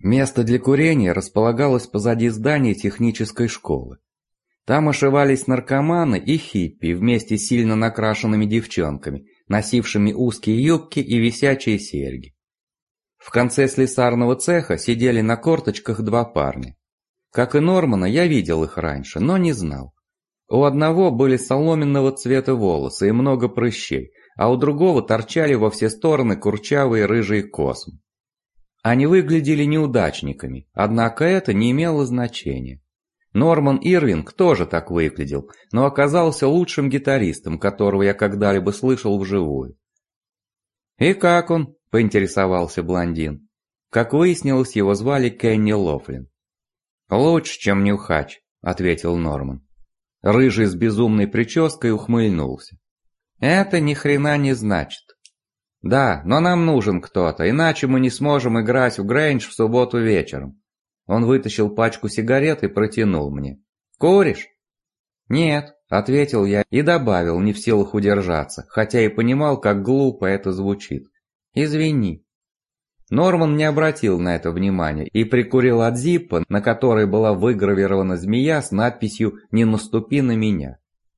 Место для курения располагалось позади здания технической школы. Там ошивались наркоманы и хиппи вместе с сильно накрашенными девчонками, носившими узкие юбки и висячие серьги. В конце слесарного цеха сидели на корточках два парня. Как и Нормана, я видел их раньше, но не знал. У одного были соломенного цвета волосы и много прыщей, а у другого торчали во все стороны курчавые рыжие космы. Они выглядели неудачниками, однако это не имело значения. Норман Ирвинг тоже так выглядел, но оказался лучшим гитаристом, которого я когда-либо слышал вживую. «И как он?» – поинтересовался блондин. Как выяснилось, его звали Кенни Лофлин. «Лучше, чем Нюхач», – ответил Норман. Рыжий с безумной прической ухмыльнулся. «Это ни хрена не значит. Да, но нам нужен кто-то, иначе мы не сможем играть в Грэндж в субботу вечером». Он вытащил пачку сигарет и протянул мне. «Куришь?» «Нет», — ответил я и добавил, не в силах удержаться, хотя и понимал, как глупо это звучит. «Извини». Норман не обратил на это внимания и прикурил от зиппа, на которой была выгравирована змея с надписью «Не наступи на меня».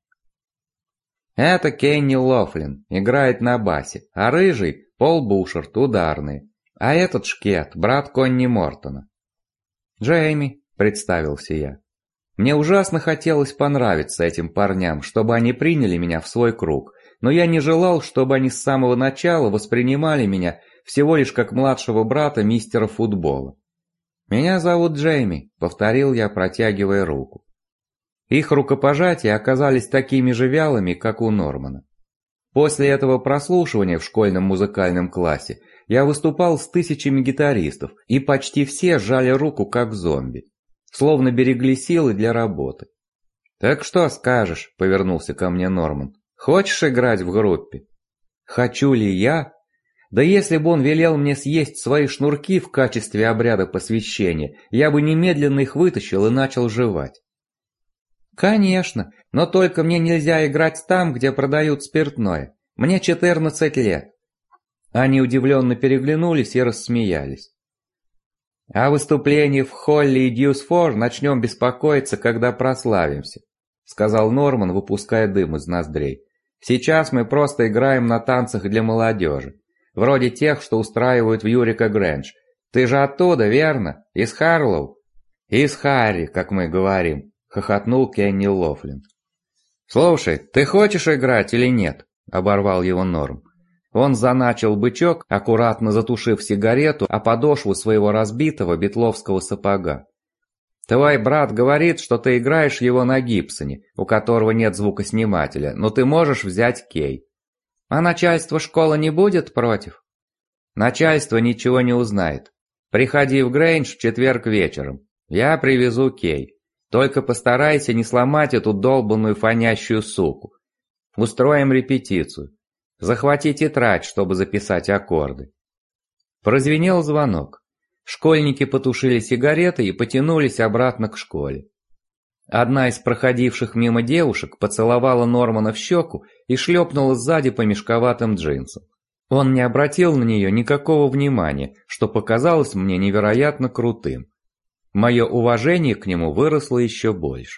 «Это Кенни Лофлин, играет на басе, а рыжий — Пол Бушард, ударные, а этот шкет, брат Конни Мортона». «Джейми», — представился я. Мне ужасно хотелось понравиться этим парням, чтобы они приняли меня в свой круг, но я не желал, чтобы они с самого начала воспринимали меня всего лишь как младшего брата мистера футбола. «Меня зовут Джейми», — повторил я, протягивая руку. Их рукопожатия оказались такими же вялыми, как у Нормана. После этого прослушивания в школьном музыкальном классе я выступал с тысячами гитаристов, и почти все сжали руку как зомби, словно берегли силы для работы. «Так что скажешь?» — повернулся ко мне Норман. «Хочешь играть в группе?» «Хочу ли я?» Да если бы он велел мне съесть свои шнурки в качестве обряда посвящения, я бы немедленно их вытащил и начал жевать. «Конечно, но только мне нельзя играть там, где продают спиртное. Мне 14 лет». Они удивленно переглянулись и рассмеялись. «О выступлении в Холли и Дьюсфор начнем беспокоиться, когда прославимся», сказал Норман, выпуская дым из ноздрей. «Сейчас мы просто играем на танцах для молодежи, вроде тех, что устраивают в Юрика Грэндж. Ты же оттуда, верно? Из Харлоу?» «Из Харри, как мы говорим», хохотнул Кенни Лофлин. «Слушай, ты хочешь играть или нет?» оборвал его Норм. Он заначил бычок, аккуратно затушив сигарету о подошву своего разбитого битловского сапога. «Твой брат говорит, что ты играешь его на Гибсоне, у которого нет звукоснимателя, но ты можешь взять Кей. А начальство школы не будет против?» «Начальство ничего не узнает. Приходи в Грэндж в четверг вечером. Я привезу Кей. Только постарайся не сломать эту долбанную фонящую суку. Устроим репетицию. Захвати тетрадь, чтобы записать аккорды». Прозвенел звонок. Школьники потушили сигареты и потянулись обратно к школе. Одна из проходивших мимо девушек поцеловала Нормана в щеку и шлепнула сзади по мешковатым джинсам. Он не обратил на нее никакого внимания, что показалось мне невероятно крутым. Мое уважение к нему выросло еще больше.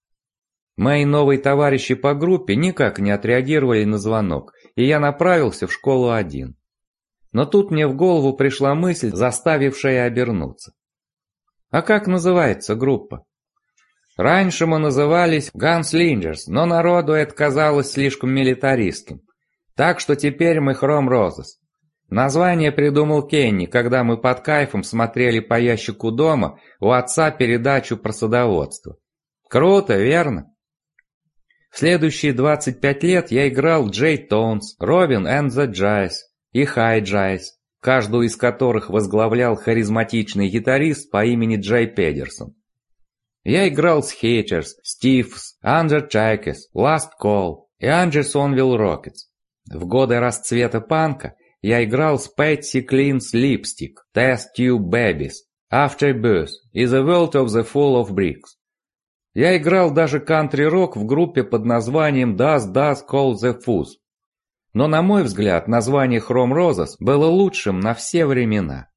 Мои новые товарищи по группе никак не отреагировали на звонок, и я направился в школу один. Но тут мне в голову пришла мысль, заставившая обернуться. «А как называется группа?» «Раньше мы назывались Ганслинджерс, но народу это казалось слишком милитаристским. Так что теперь мы Chrome Roses. Название придумал Кенни, когда мы под кайфом смотрели по ящику дома у отца передачу про садоводство. Круто, верно?» В следующие 25 лет я играл Джей Тонс, Робин and the Jazz и High Jazz, каждую из которых возглавлял харизматичный гитарист по имени Джей Педерсон. Я играл с Hitchers, Stiffs, Under Jackets, Last Call и Andersonville Rockets. В годы расцвета панка я играл с Patsy Clean's Lipstick, Test Tube Babies, Afterbirth и The World of the Fall of Bricks. Я играл даже кантри-рок в группе под названием Does Call the Fuzz. Но, на мой взгляд, название Chrome Roses было лучшим на все времена.